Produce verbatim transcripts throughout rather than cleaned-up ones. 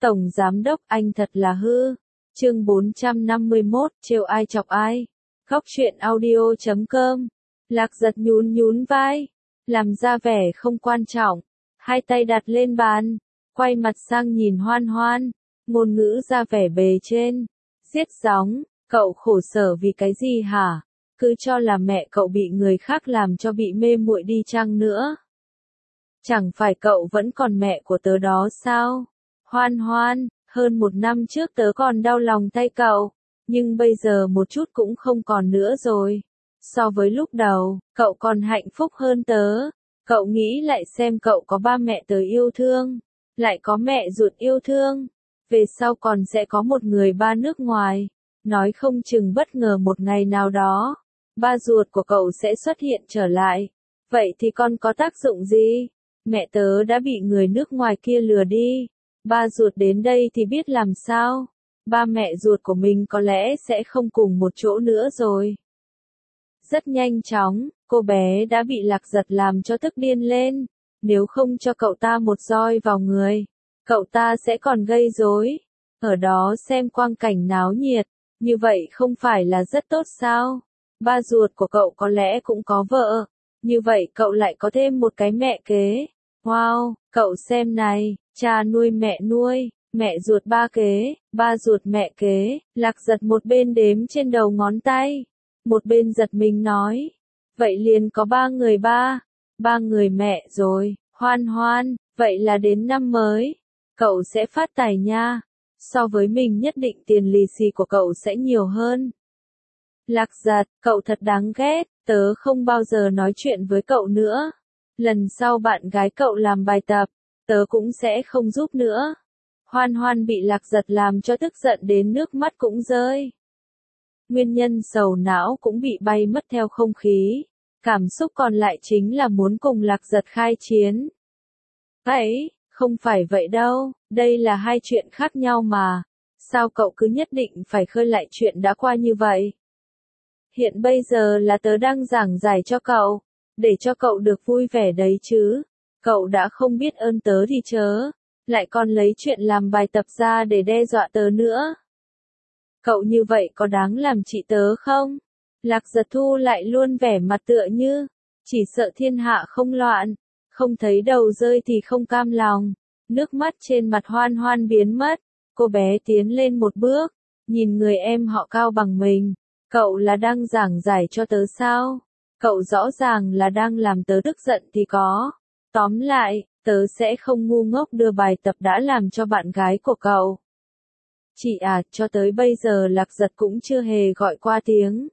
Tổng Giám Đốc anh thật là hư. Chương bốn trăm năm mươi mốt, trêu ai chọc ai. Góc truyện audio chấm com. Lạc Giật nhún nhún vai, làm ra vẻ không quan trọng, hai tay đặt lên bàn, quay mặt sang nhìn Hoan Hoan, ngôn ngữ ra vẻ bề trên, giết gióng, cậu khổ sở vì cái gì hả? Cứ cho là mẹ cậu bị người khác làm cho bị mê muội đi chăng nữa. Chẳng phải cậu vẫn còn mẹ của tớ đó sao? Hoan Hoan, hơn một năm trước tớ còn đau lòng thay cậu, nhưng bây giờ một chút cũng không còn nữa rồi. So với lúc đầu, cậu còn hạnh phúc hơn tớ. Cậu nghĩ lại xem, cậu có ba mẹ tớ yêu thương, lại có mẹ ruột yêu thương, về sau còn sẽ có một người ba nước ngoài. Nói không chừng bất ngờ một ngày nào đó, ba ruột của cậu sẽ xuất hiện trở lại. Vậy thì con có tác dụng gì? Mẹ tớ đã bị người nước ngoài kia lừa đi. Ba ruột đến đây thì biết làm sao? Ba mẹ ruột của mình có lẽ sẽ không cùng một chỗ nữa rồi. Rất nhanh chóng, cô bé đã bị Lạc Giật làm cho tức điên lên. Nếu không cho cậu ta một roi vào người, cậu ta sẽ còn gây rối. Ở đó xem quang cảnh náo nhiệt, như vậy không phải là rất tốt sao? Ba ruột của cậu có lẽ cũng có vợ, như vậy cậu lại có thêm một cái mẹ kế. Wow, cậu xem này, cha nuôi mẹ nuôi, mẹ ruột ba kế, ba ruột mẹ kế. Lạc Giật một bên đếm trên đầu ngón tay, một bên giật mình nói, vậy liền có ba người ba, ba người mẹ rồi. Hoan Hoan, vậy là đến năm mới, cậu sẽ phát tài nha. So với mình nhất định tiền lì xì của cậu sẽ nhiều hơn. Lạc Giật, cậu thật đáng ghét, tớ không bao giờ nói chuyện với cậu nữa. Lần sau bạn gái cậu làm bài tập, tớ cũng sẽ không giúp nữa. Hoan Hoan bị Lạc Giật làm cho tức giận đến nước mắt cũng rơi. Nguyên nhân sầu não cũng bị bay mất theo không khí. Cảm xúc còn lại chính là muốn cùng Lạc Giật khai chiến. Ấy, không phải vậy đâu, đây là hai chuyện khác nhau mà. Sao cậu cứ nhất định phải khơi lại chuyện đã qua như vậy? Hiện bây giờ là tớ đang giảng giải cho cậu, để cho cậu được vui vẻ đấy chứ. Cậu đã không biết ơn tớ thì chớ, lại còn lấy chuyện làm bài tập ra để đe dọa tớ nữa. Cậu như vậy có đáng làm chị tớ không? Lạc Giật thu lại luôn vẻ mặt tựa như, chỉ sợ thiên hạ không loạn, không thấy đầu rơi thì không cam lòng. Nước mắt trên mặt Hoan Hoan biến mất, cô bé tiến lên một bước, nhìn người em họ cao bằng mình. Cậu là đang giảng giải cho tớ sao? Cậu rõ ràng là đang làm tớ tức giận thì có. Tóm lại, tớ sẽ không ngu ngốc đưa bài tập đã làm cho bạn gái của cậu. Chị à, cho tới bây giờ Lạc Giật cũng chưa hề gọi qua tiếng.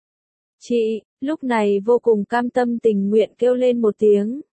Chị, lúc này vô cùng cam tâm tình nguyện kêu lên một tiếng.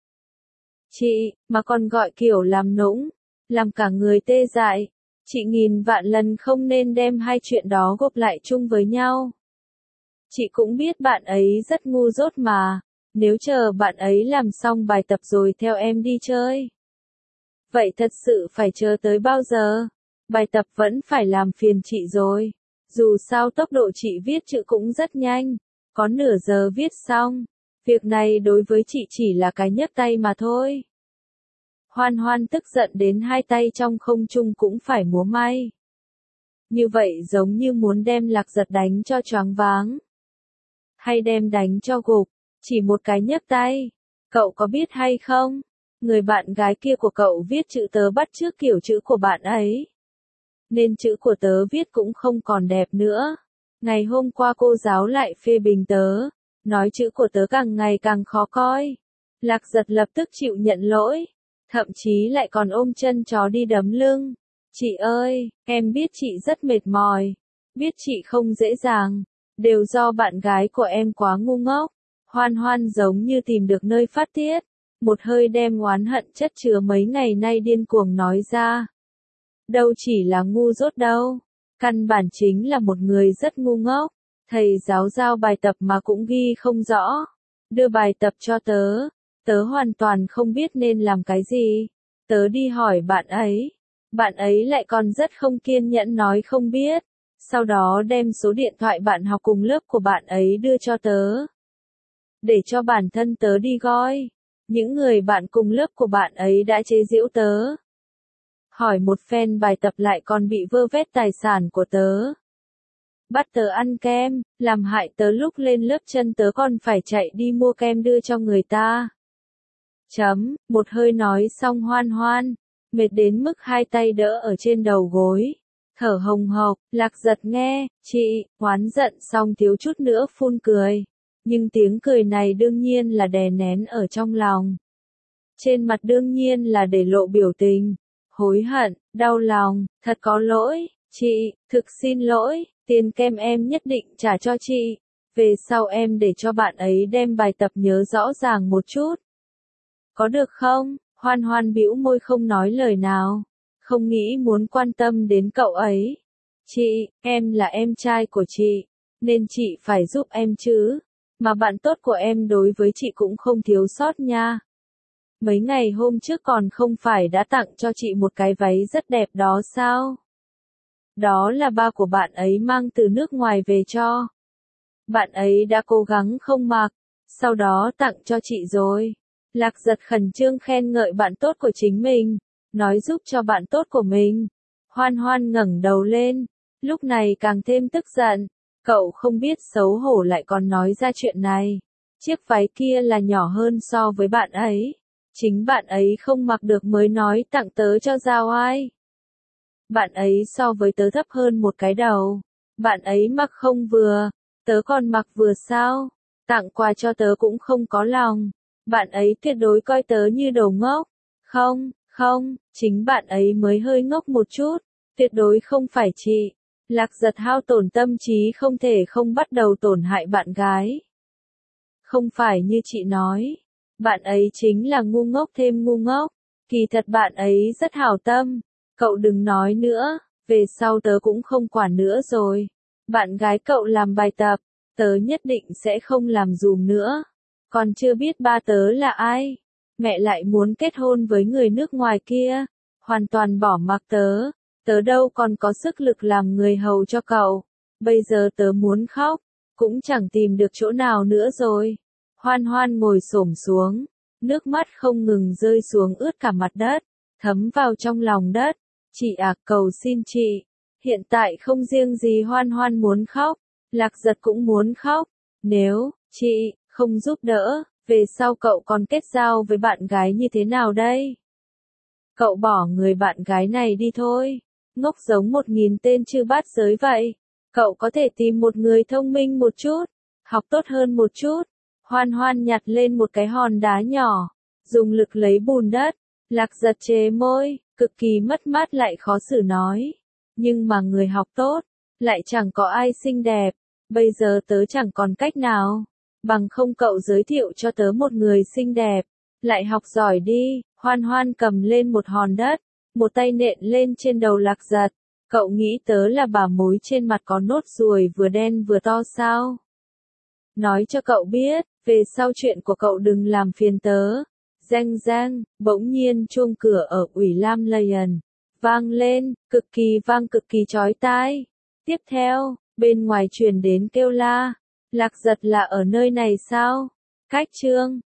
Chị, mà còn gọi kiểu làm nũng, làm cả người tê dại. Chị nghìn vạn lần không nên đem hai chuyện đó gộp lại chung với nhau. Chị cũng biết bạn ấy rất ngu dốt mà, nếu chờ bạn ấy làm xong bài tập rồi theo em đi chơi. Vậy thật sự phải chờ tới bao giờ? Bài tập vẫn phải làm phiền chị rồi. Dù sao tốc độ chị viết chữ cũng rất nhanh, có nửa giờ viết xong. Việc này đối với chị chỉ là cái nhấc tay mà thôi. Hoan Hoan tức giận đến hai tay trong không trung cũng phải múa may. Như vậy giống như muốn đem Lạc Giật đánh cho choáng váng. Hay đem đánh cho gục, chỉ một cái nhấc tay. Cậu có biết hay không? Người bạn gái kia của cậu viết chữ tớ bắt chước kiểu chữ của bạn ấy. Nên chữ của tớ viết cũng không còn đẹp nữa. Ngày hôm qua cô giáo lại phê bình tớ, nói chữ của tớ càng ngày càng khó coi. Lạc Giật lập tức chịu nhận lỗi, thậm chí lại còn ôm chân chó đi đấm lưng. Chị ơi, em biết chị rất mệt mỏi, biết chị không dễ dàng, đều do bạn gái của em quá ngu ngốc. Hoan Hoan giống như tìm được nơi phát tiết, một hơi đem oán hận chất chứa mấy ngày nay điên cuồng nói ra. Đâu chỉ là ngu dốt đâu, căn bản chính là một người rất ngu ngốc. Thầy giáo giao bài tập mà cũng ghi không rõ, đưa bài tập cho tớ, tớ hoàn toàn không biết nên làm cái gì. Tớ đi hỏi bạn ấy, bạn ấy lại còn rất không kiên nhẫn nói không biết, sau đó đem số điện thoại bạn học cùng lớp của bạn ấy đưa cho tớ, để cho bản thân tớ đi gọi. Những người bạn cùng lớp của bạn ấy đã chế giễu tớ, hỏi một phen bài tập lại còn bị vơ vét tài sản của tớ. Bắt tớ ăn kem, làm hại tớ lúc lên lớp chân tớ còn phải chạy đi mua kem đưa cho người ta. Chấm, một hơi nói xong Hoan Hoan, mệt đến mức hai tay đỡ ở trên đầu gối, thở hồng hộc. Lạc Giật nghe, chị, oán giận xong thiếu chút nữa phun cười, nhưng tiếng cười này đương nhiên là đè nén ở trong lòng. Trên mặt đương nhiên là để lộ biểu tình, hối hận, đau lòng, thật có lỗi, chị, thực xin lỗi, tiền kem em nhất định trả cho chị, về sau em để cho bạn ấy đem bài tập nhớ rõ ràng một chút. Có được không? Hoan Hoan bĩu môi không nói lời nào, không nghĩ muốn quan tâm đến cậu ấy. Chị, em là em trai của chị, nên chị phải giúp em chứ, mà bạn tốt của em đối với chị cũng không thiếu sót nha. Mấy ngày hôm trước còn không phải đã tặng cho chị một cái váy rất đẹp đó sao? Đó là ba của bạn ấy mang từ nước ngoài về cho. Bạn ấy đã cố gắng không mặc, sau đó tặng cho chị rồi. Lạc Giật khẩn trương khen ngợi bạn tốt của chính mình, nói giúp cho bạn tốt của mình. Hoan Hoan ngẩng đầu lên, lúc này càng thêm tức giận, cậu không biết xấu hổ lại còn nói ra chuyện này. Chiếc váy kia là nhỏ hơn so với bạn ấy, chính bạn ấy không mặc được mới nói tặng tớ cho Giao Ai. Bạn ấy so với tớ thấp hơn một cái đầu, bạn ấy mặc không vừa, tớ còn mặc vừa sao, tặng quà cho tớ cũng không có lòng. Bạn ấy tuyệt đối coi tớ như đồ ngốc. Không, không, chính bạn ấy mới hơi ngốc một chút, tuyệt đối không phải chị. Lạc Giật hao tổn tâm trí không thể không bắt đầu tổn hại bạn gái. Không phải như chị nói, bạn ấy chính là ngu ngốc thêm ngu ngốc, kỳ thật bạn ấy rất hảo tâm. Cậu đừng nói nữa, về sau tớ cũng không quản nữa rồi. Bạn gái cậu làm bài tập, tớ nhất định sẽ không làm dùm nữa. Còn chưa biết ba tớ là ai, mẹ lại muốn kết hôn với người nước ngoài kia, hoàn toàn bỏ mặc tớ, tớ đâu còn có sức lực làm người hầu cho cậu, bây giờ tớ muốn khóc, cũng chẳng tìm được chỗ nào nữa rồi. Hoan Hoan ngồi xổm xuống, nước mắt không ngừng rơi xuống ướt cả mặt đất, thấm vào trong lòng đất. Chị à, cầu xin chị, hiện tại không riêng gì Hoan Hoan muốn khóc, Lạc Giật cũng muốn khóc, nếu, chị, không giúp đỡ, về sau cậu còn kết giao với bạn gái như thế nào đây? Cậu bỏ người bạn gái này đi thôi, ngốc giống một nghìn tên chư bát giới vậy. Cậu có thể tìm một người thông minh một chút, học tốt hơn một chút. Hoan Hoan nhặt lên một cái hòn đá nhỏ, dùng lực lấy bùn đất. Lạc Giật chế môi, cực kỳ mất mát lại khó xử nói. Nhưng mà người học tốt, lại chẳng có ai xinh đẹp, bây giờ tớ chẳng còn cách nào. Bằng không cậu giới thiệu cho tớ một người xinh đẹp, lại học giỏi đi. Hoan Hoan cầm lên một hòn đất, một tay nện lên trên đầu Lạc Giật. Cậu nghĩ tớ là bà mối trên mặt có nốt ruồi vừa đen vừa to sao? Nói cho cậu biết, về sau chuyện của cậu đừng làm phiền tớ. Reng reng, bỗng nhiên chuông cửa ở Ủy Lam Lion vang lên, cực kỳ vang cực kỳ chói tai. Tiếp theo, bên ngoài truyền đến kêu la. Lạc Giật là ở nơi này sao? Cách trương,